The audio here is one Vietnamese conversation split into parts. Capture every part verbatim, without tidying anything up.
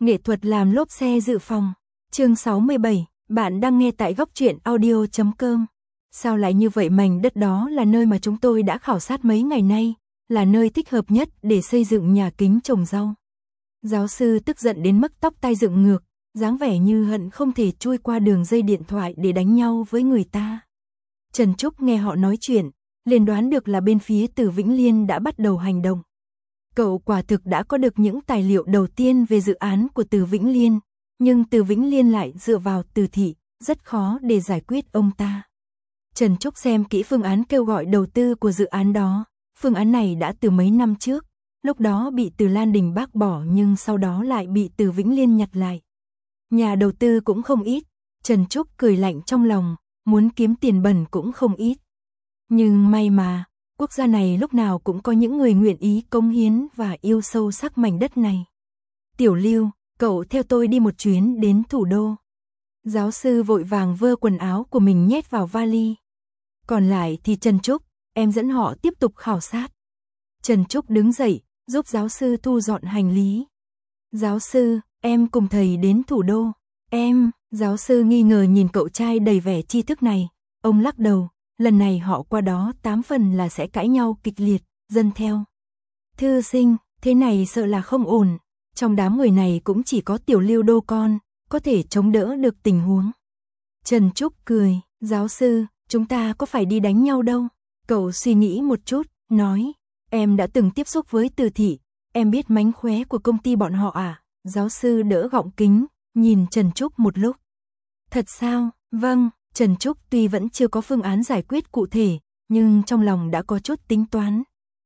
Nghệ thuật làm lốp xe dự phòng. Chương sáu mươi bảy, bạn đang nghe tại góc truyện audio chấm com. Sao lại như vậy, mảnh đất đó là nơi mà chúng tôi đã khảo sát mấy ngày nay, là nơi thích hợp nhất để xây dựng nhà kính trồng rau. Giáo sư tức giận đến mức tóc tai dựng ngược, dáng vẻ như hận không thể chui qua đường dây điện thoại để đánh nhau với người ta. Trần Trúc nghe họ nói chuyện, liền đoán được là bên phía Từ Vĩnh Liên đã bắt đầu hành động. Cậu quả thực đã có được những tài liệu đầu tiên về dự án của Từ Vĩnh Liên, nhưng Từ Vĩnh Liên lại dựa vào Từ thị, rất khó để giải quyết ông ta. Trần Trúc xem kỹ phương án kêu gọi đầu tư của dự án đó, phương án này đã từ mấy năm trước, lúc đó bị Từ Lan Đình bác bỏ nhưng sau đó lại bị Từ Vĩnh Liên nhặt lại. Nhà đầu tư cũng không ít, Trần Trúc cười lạnh trong lòng, muốn kiếm tiền bẩn cũng không ít. Nhưng may mà, quốc gia này lúc nào cũng có những người nguyện ý cống hiến và yêu sâu sắc mảnh đất này. Tiểu Lưu, cậu theo tôi đi một chuyến đến thủ đô. Giáo sư vội vàng vơ quần áo của mình nhét vào vali. Còn lại thì Trần Trúc, em dẫn họ tiếp tục khảo sát. Trần Trúc đứng dậy, giúp giáo sư thu dọn hành lý. Giáo sư, em cùng thầy đến thủ đô. Em, giáo sư nghi ngờ nhìn cậu trai đầy vẻ tri thức này. Ông lắc đầu, lần này họ qua đó tám phần là sẽ cãi nhau kịch liệt, dân theo. Thư sinh, thế này sợ là không ổn. Trong đám người này cũng chỉ có Tiểu Lưu đô con, có thể chống đỡ được tình huống. Trần Trúc cười, giáo sư, chúng ta có phải đi đánh nhau đâu. Cậu suy nghĩ một chút, nói, em đã từng tiếp xúc với Từ thị, em biết mánh khóe của công ty bọn họ à? Giáo sư đỡ gọng kính, nhìn Trần Trúc một lúc. Thật sao? Vâng, Trần Trúc tuy vẫn chưa có phương án giải quyết cụ thể, nhưng trong lòng đã có chút tính toán.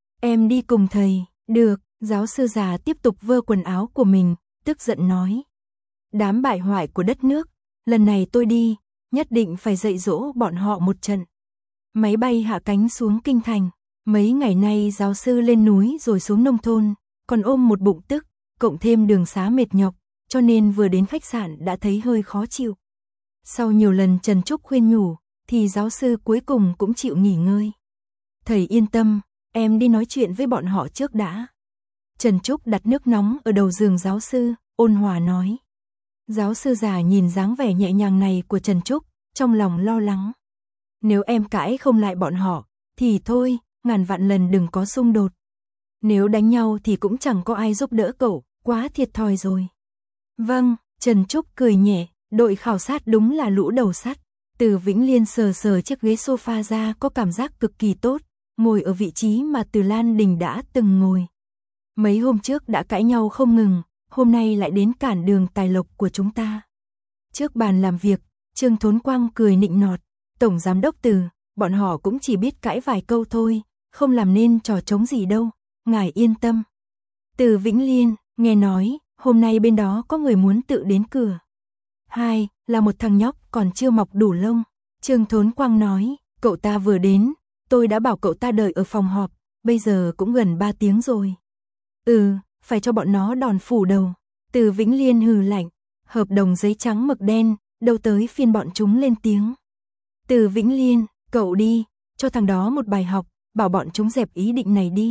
Em đi cùng thầy, được, giáo sư già tiếp tục vơ quần áo của mình, tức giận nói. Đám bại hoại của đất nước, lần này tôi đi, nhất định phải dạy dỗ bọn họ một trận. Máy bay hạ cánh xuống kinh thành, mấy ngày nay giáo sư lên núi rồi xuống nông thôn, còn ôm một bụng tức, cộng thêm đường xá mệt nhọc, cho nên vừa đến khách sạn đã thấy hơi khó chịu. Sau nhiều lần Trần Trúc khuyên nhủ, thì giáo sư cuối cùng cũng chịu nghỉ ngơi. Thầy yên tâm, em đi nói chuyện với bọn họ trước đã. Trần Trúc đặt nước nóng ở đầu giường giáo sư, ôn hòa nói. Giáo sư già nhìn dáng vẻ nhẹ nhàng này của Trần Trúc, trong lòng lo lắng. Nếu em cãi không lại bọn họ, thì thôi, ngàn vạn lần đừng có xung đột. Nếu đánh nhau thì cũng chẳng có ai giúp đỡ cậu, quá thiệt thòi rồi. Vâng, Trần Trúc cười nhẹ, đội khảo sát đúng là lũ đầu sắt. Từ Vĩnh Liên sờ sờ chiếc ghế sofa ra có cảm giác cực kỳ tốt, ngồi ở vị trí mà Từ Lan Đình đã từng ngồi. Mấy hôm trước đã cãi nhau không ngừng, hôm nay lại đến cản đường tài lộc của chúng ta. Trước bàn làm việc, Trương Thốn Quang cười nịnh nọt, Tổng Giám đốc Từ, bọn họ cũng chỉ biết cãi vài câu thôi, không làm nên trò trống gì đâu, ngài yên tâm. Từ Vĩnh Liên, nghe nói, hôm nay bên đó có người muốn tự đến cửa. Hai, là một thằng nhóc còn chưa mọc đủ lông. Trương Thốn Quang nói, cậu ta vừa đến, tôi đã bảo cậu ta đợi ở phòng họp, bây giờ cũng gần ba tiếng rồi. Ừ, phải cho bọn nó đòn phủ đầu. Từ Vĩnh Liên hừ lạnh, hợp đồng giấy trắng mực đen, đâu tới phiên bọn chúng lên tiếng. Từ Vĩnh Liên, cậu đi, cho thằng đó một bài học, bảo bọn chúng dẹp ý định này đi.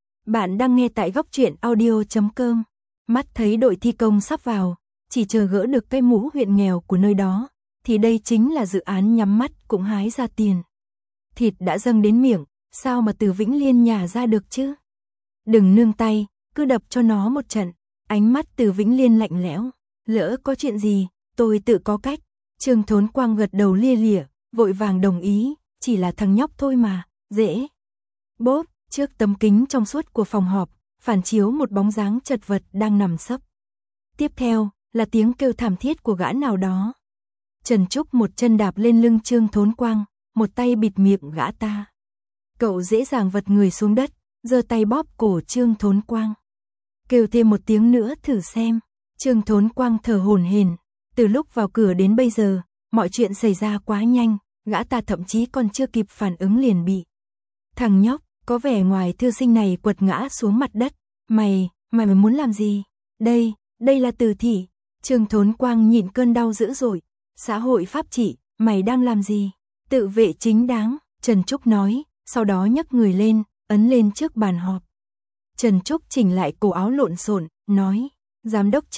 Bạn đang nghe tại góc truyện audio chấm com. Mắt thấy đội thi công sắp vào, chỉ chờ gỡ được cái mũ huyện nghèo của nơi đó, thì đây chính là dự án nhắm mắt cũng hái ra tiền. Thịt đã dâng đến miệng, sao mà Từ Vĩnh Liên nhả ra được chứ? Đừng nương tay, cứ đập cho nó một trận. Ánh mắt Từ Vĩnh Liên lạnh lẽo, lỡ có chuyện gì, tôi tự có cách. Trương Thốn Quang gật đầu lia lịa, vội vàng đồng ý, chỉ là thằng nhóc thôi mà, dễ. Bốp, trước tấm kính trong suốt của phòng họp, phản chiếu một bóng dáng chật vật đang nằm sấp. Tiếp theo, là tiếng kêu thảm thiết của gã nào đó. Trần Trúc một chân đạp lên lưng Trương Thốn Quang, một tay bịt miệng gã ta. Cậu dễ dàng vật người xuống đất, giơ tay bóp cổ Trương Thốn Quang. Kêu thêm một tiếng nữa thử xem. Trương Thốn Quang thở hổn hển. Từ lúc vào cửa đến bây giờ, mọi chuyện xảy ra quá nhanh, gã ta thậm chí còn chưa kịp phản ứng liền bị. Thằng nhóc, có vẻ ngoài thư sinh này quật ngã xuống mặt đất. Mày, mày mày muốn làm gì? Đây, đây là Từ thị. Trương Thốn Quang nhịn cơn đau dữ dội. Xã hội pháp trị, mày đang làm gì? Tự vệ chính đáng, Trần Trúc nói, sau đó nhấc người lên, ấn lên trước bàn họp. Trần Trúc chỉnh lại cổ áo lộn xộn, nói, Giám đốc Trương,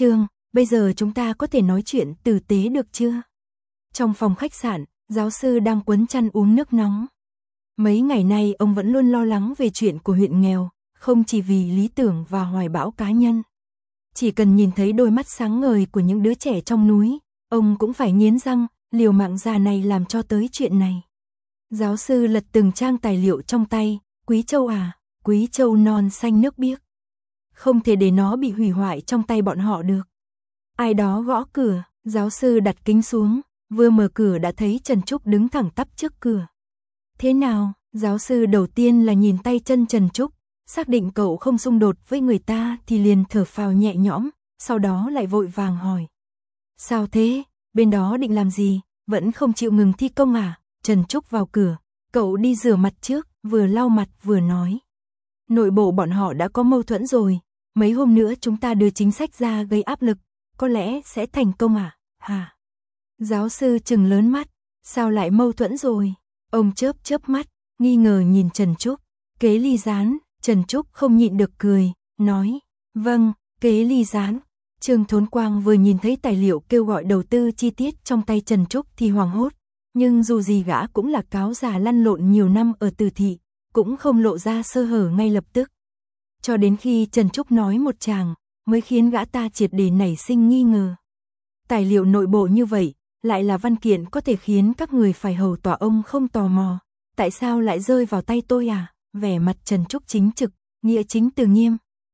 bây giờ chúng ta có thể nói chuyện tử tế được chưa? Trong phòng khách sạn, giáo sư đang quấn chăn uống nước nóng. Mấy ngày nay ông vẫn luôn lo lắng về chuyện của huyện nghèo, không chỉ vì lý tưởng và hoài bão cá nhân. Chỉ cần nhìn thấy đôi mắt sáng ngời của những đứa trẻ trong núi, ông cũng phải nghiến răng, liều mạng già này làm cho tới chuyện này. Giáo sư lật từng trang tài liệu trong tay, quý châu à, quý châu non xanh nước biếc. Không thể để nó bị hủy hoại trong tay bọn họ được. Ai đó gõ cửa, giáo sư đặt kính xuống, vừa mở cửa đã thấy Trần Trúc đứng thẳng tắp trước cửa. Thế nào? Giáo sư đầu tiên là nhìn tay chân Trần Trúc, xác định cậu không xung đột với người ta thì liền thở phào nhẹ nhõm, sau đó lại vội vàng hỏi. Sao thế? Bên đó định làm gì? Vẫn không chịu ngừng thi công à? Trần Trúc vào cửa, cậu đi rửa mặt trước, vừa lau mặt vừa nói. Nội bộ bọn họ đã có mâu thuẫn rồi, mấy hôm nữa chúng ta đưa chính sách ra gây áp lực, có lẽ sẽ thành công à? Hả? Giáo sư trừng lớn mắt, sao lại mâu thuẫn rồi? Ông chớp chớp mắt, nghi ngờ nhìn Trần Trúc. Kế ly gián, Trần Trúc không nhịn được cười, nói, vâng, kế ly gián. Trương Thốn Quang vừa nhìn thấy tài liệu kêu gọi đầu tư chi tiết trong tay Trần Trúc thì hoảng hốt, nhưng dù gì gã cũng là cáo già lăn lộn nhiều năm ở Từ thị, cũng không lộ ra sơ hở ngay lập tức. Cho đến khi Trần Trúc nói một tràng, mới khiến gã ta triệt để nảy sinh nghi ngờ. Tài liệu nội bộ như vậy, lại là văn kiện có thể khiến các người phải hầu tòa ông không tò mò. Tại sao lại rơi vào tay tôi à? Vẻ mặt Trần Trúc chính trực, nghĩa chính từ nghiêm.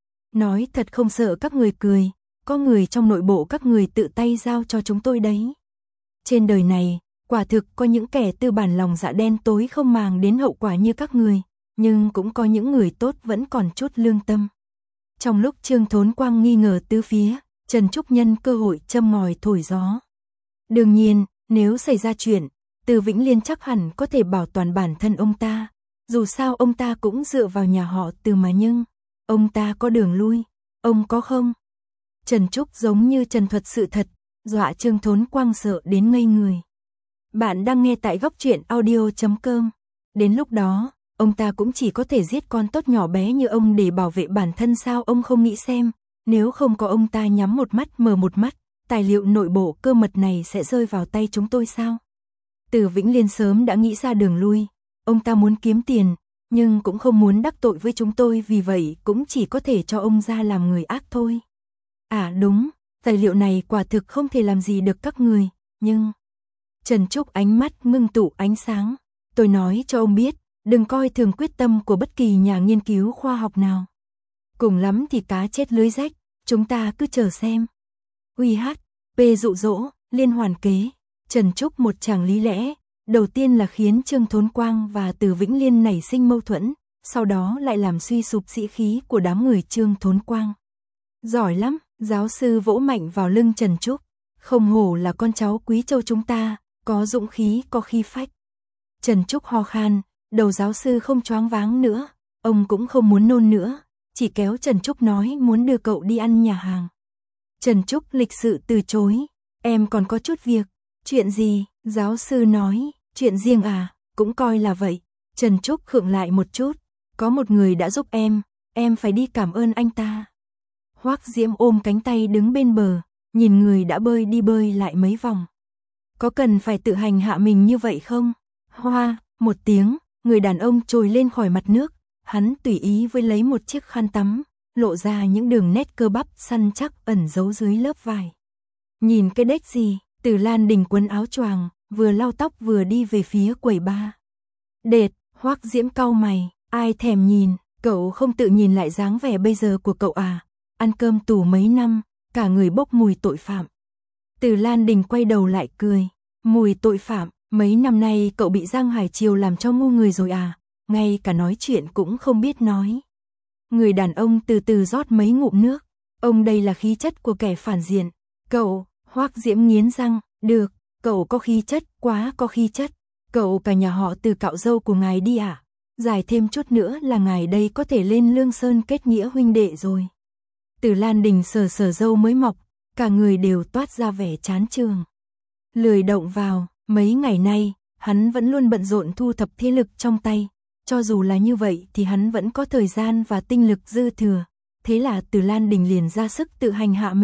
Nói thật không sợ các người cười, có người trong nội bộ các người tự tay giao cho chúng tôi đấy. Trên đời này, quả thực có những kẻ tư bản lòng dạ đen tối không màng đến hậu quả như các người, nhưng cũng có những người tốt vẫn còn chút lương tâm. Trong lúc Trương Thốn Quang nghi ngờ tứ phía, Trần Trúc nhân cơ hội châm ngòi thổi gió. Đương nhiên, nếu xảy ra chuyện, Từ Vĩnh Liên chắc hẳn có thể bảo toàn bản thân ông ta. Dù sao ông ta cũng dựa vào nhà họ Từ mà, nhưng ông ta có đường lui, ông có không? Trần Trúc giống như trần thuật sự thật, dọa Trương Thốn Quang sợ đến ngây người. Bạn đang nghe tại góc truyện audio chấm com. Đến lúc đó, ông ta cũng chỉ có thể giết con tốt nhỏ bé như ông để bảo vệ bản thân sao? Ông không nghĩ xem, nếu không có ông ta nhắm một mắt mở một mắt, tài liệu nội bộ cơ mật này sẽ rơi vào tay chúng tôi sao? Từ Vĩnh Liên sớm đã nghĩ ra đường lui, ông ta muốn kiếm tiền, nhưng cũng không muốn đắc tội với chúng tôi, vì vậy cũng chỉ có thể cho ông ra làm người ác thôi. À đúng, tài liệu này quả thực không thể làm gì được các người, nhưng... Trần Trúc ánh mắt ngưng tụ ánh sáng. Tôi nói cho ông biết, đừng coi thường quyết tâm của bất kỳ nhà nghiên cứu khoa học nào. Cùng lắm thì cá chết lưới rách, chúng ta cứ chờ xem. Uy hát, P dụ dỗ, liên hoàn kế. Trần Trúc một tràng lý lẽ, đầu tiên là khiến Trương Thốn Quang và Từ Vĩnh Liên nảy sinh mâu thuẫn, sau đó lại làm suy sụp sĩ khí của đám người Trương Thốn Quang. Giỏi lắm, giáo sư vỗ mạnh vào lưng Trần Trúc. Không hổ là con cháu quý châu chúng ta, có dũng khí, có khí phách. Trần Trúc ho khan, đầu giáo sư không choáng váng nữa, ông cũng không muốn nôn nữa, chỉ kéo Trần Trúc nói muốn đưa cậu đi ăn nhà hàng. Trần Trúc lịch sự từ chối, em còn có chút việc. Chuyện gì? Giáo sư nói, chuyện riêng à, cũng coi là vậy. Trần Trúc khựng lại một chút, có một người đã giúp em, em phải đi cảm ơn anh ta. Hoắc Diễm ôm cánh tay đứng bên bờ, nhìn người đã bơi đi bơi lại mấy vòng. Có cần phải tự hành hạ mình như vậy không? Hoa, một tiếng, người đàn ông trồi lên khỏi mặt nước, hắn tùy ý với lấy một chiếc khăn tắm, lộ ra những đường nét cơ bắp săn chắc ẩn giấu dưới lớp vải. Nhìn cái đếch gì? Từ Lan Đình quấn áo choàng, vừa lau tóc vừa đi về phía quầy bar. Đệt, Hoắc Diễm cau mày, ai thèm nhìn, cậu không tự nhìn lại dáng vẻ bây giờ của cậu à? Ăn cơm tù mấy năm, cả người bốc mùi tội phạm. Từ Lan Đình quay đầu lại cười, mùi tội phạm, mấy năm nay cậu bị Giang Hải Triều làm cho ngu người rồi à? Ngay cả nói chuyện cũng không biết nói. Người đàn ông từ từ rót mấy ngụm nước, ông đây là khí chất của kẻ phản diện. Cậu, Hoắc Diễm nghiến răng, được, cậu có khí chất, quá có khí chất. Cậu cả nhà họ Từ cạo râu của ngài đi à? Dài thêm chút nữa là ngài đây có thể lên Lương Sơn kết nghĩa huynh đệ rồi. Từ Lan Đình sờ sờ râu mới mọc, cả người đều toát ra vẻ chán chường. Lười động vào, mấy ngày nay, hắn vẫn luôn bận rộn thu thập thế lực trong tay. Cho dù là như vậy thì hắn vẫn có thời gian và tinh lực dư thừa. Thế là Từ Lan Đình liền ra sức tự hành hạ mình,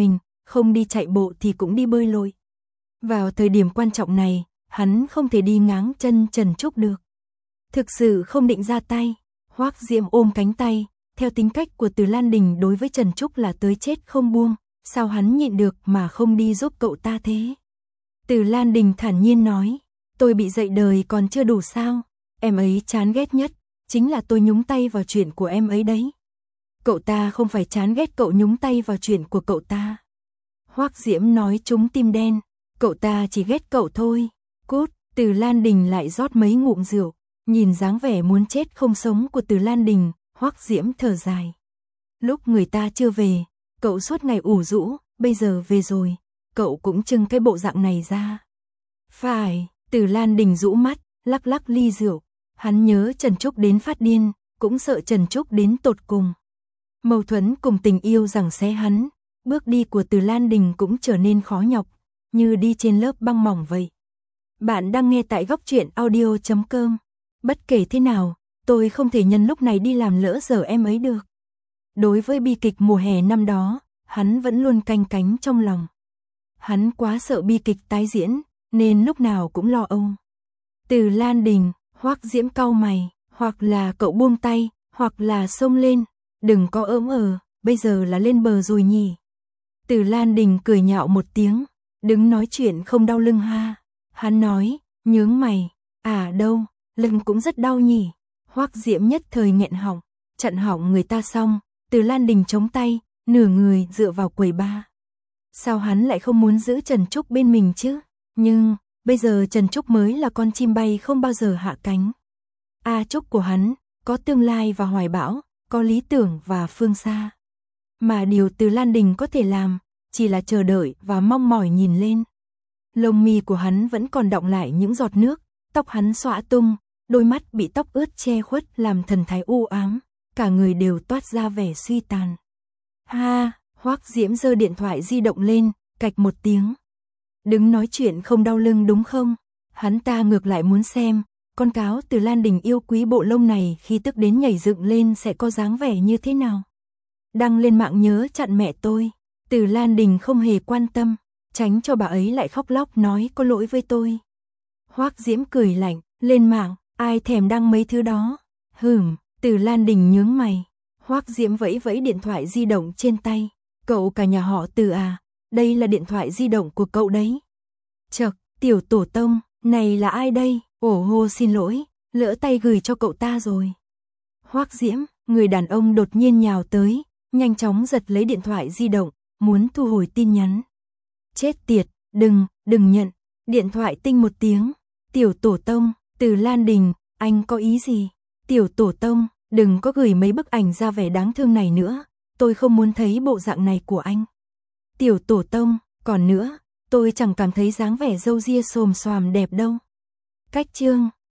không đi chạy bộ thì cũng đi bơi lội. Vào thời điểm quan trọng này, hắn không thể đi ngáng chân Trần Trúc được. Thực sự không định ra tay, Hoắc Diễm ôm cánh tay, theo tính cách của Từ Lan Đình đối với Trần Trúc là tới chết không buông, sao hắn nhịn được mà không đi giúp cậu ta thế? Từ Lan Đình thản nhiên nói, tôi bị dạy đời còn chưa đủ sao, em ấy chán ghét nhất, chính là tôi nhúng tay vào chuyện của em ấy đấy. Cậu ta không phải chán ghét cậu nhúng tay vào chuyện của cậu ta. Hoắc Diễm nói trúng tim đen, cậu ta chỉ ghét cậu thôi. Cút, Từ Lan Đình lại rót mấy ngụm rượu, nhìn dáng vẻ muốn chết không sống của Từ Lan Đình, Hoắc Diễm thở dài. Lúc người ta chưa về, cậu suốt ngày ủ rũ, bây giờ về rồi, cậu cũng trưng cái bộ dạng này ra. Phải, Từ Lan Đình rũ mắt, lắc lắc ly rượu, hắn nhớ Trần Trúc đến phát điên, cũng sợ Trần Trúc đến tột cùng. Mâu thuẫn cùng tình yêu giằng xé hắn, bước đi của Từ Lan Đình cũng trở nên khó nhọc, như đi trên lớp băng mỏng vậy. Bạn đang nghe tại góc truyện audio chấm com. Bất kể thế nào, tôi không thể nhân lúc này đi làm lỡ giờ em ấy được. Đối với bi kịch mùa hè năm đó, hắn vẫn luôn canh cánh trong lòng. Hắn quá sợ bi kịch tái diễn, nên lúc nào cũng lo âu. Từ Lan Đình, Hoắc Diễm cau mày, hoặc là cậu buông tay, hoặc là xông lên, đừng có ỡm ờ, bây giờ là lên bờ rồi nhỉ. Từ Lan Đình cười nhạo một tiếng, đứng nói chuyện không đau lưng ha. Hắn nói, nhướng mày, à đâu, lưng cũng rất đau nhỉ. Hoắc Diễm nhất thời nghẹn họng, chặn họng người ta xong, Từ Lan Đình chống tay, nửa người dựa vào quầy bar. Sao hắn lại không muốn giữ Trần Trúc bên mình chứ? Nhưng, bây giờ Trần Trúc mới là con chim bay không bao giờ hạ cánh. A Trúc của hắn, có tương lai và hoài bão, có lý tưởng và phương xa. Mà điều Từ Lan Đình có thể làm, chỉ là chờ đợi và mong mỏi nhìn lên. Lông mi của hắn vẫn còn đọng lại những giọt nước, tóc hắn xõa tung, đôi mắt bị tóc ướt che khuất làm thần thái u ám, cả người đều toát ra vẻ suy tàn. Ha, Hoắc Diễm giơ điện thoại di động lên, cạch một tiếng. Đứng nói chuyện không đau lưng đúng không? Hắn ta ngược lại muốn xem, con cáo Từ Lan Đình yêu quý bộ lông này khi tức đến nhảy dựng lên sẽ có dáng vẻ như thế nào. Đăng lên mạng nhớ chặn mẹ tôi. Từ Lan Đình không hề quan tâm, tránh cho bà ấy lại khóc lóc nói có lỗi với tôi. Hoắc Diễm cười lạnh, lên mạng, ai thèm đăng mấy thứ đó. Hừm, Từ Lan Đình nhướng mày. Hoắc Diễm vẫy vẫy điện thoại di động trên tay. Cậu cả nhà họ Từ à, đây là điện thoại di động của cậu đấy. Chậc, tiểu tổ tông, này là ai đây? Ồ hô xin lỗi, lỡ tay gửi cho cậu ta rồi. Hoắc Diễm, người đàn ông đột nhiên nhào tới, nhanh chóng giật lấy điện thoại di động, muốn thu hồi tin nhắn. Chết tiệt, đừng, đừng nhận. Điện thoại tinh một tiếng. Tiểu tổ tông, Từ Lan Đình, anh có ý gì? Tiểu tổ tông, đừng có gửi mấy bức ảnh ra vẻ đáng thương này nữa, tôi không muốn thấy bộ dạng này của anh. Tiểu tổ tông, còn nữa, tôi chẳng cảm thấy dáng vẻ râu ria xồm xoàm đẹp đâu. Cách chương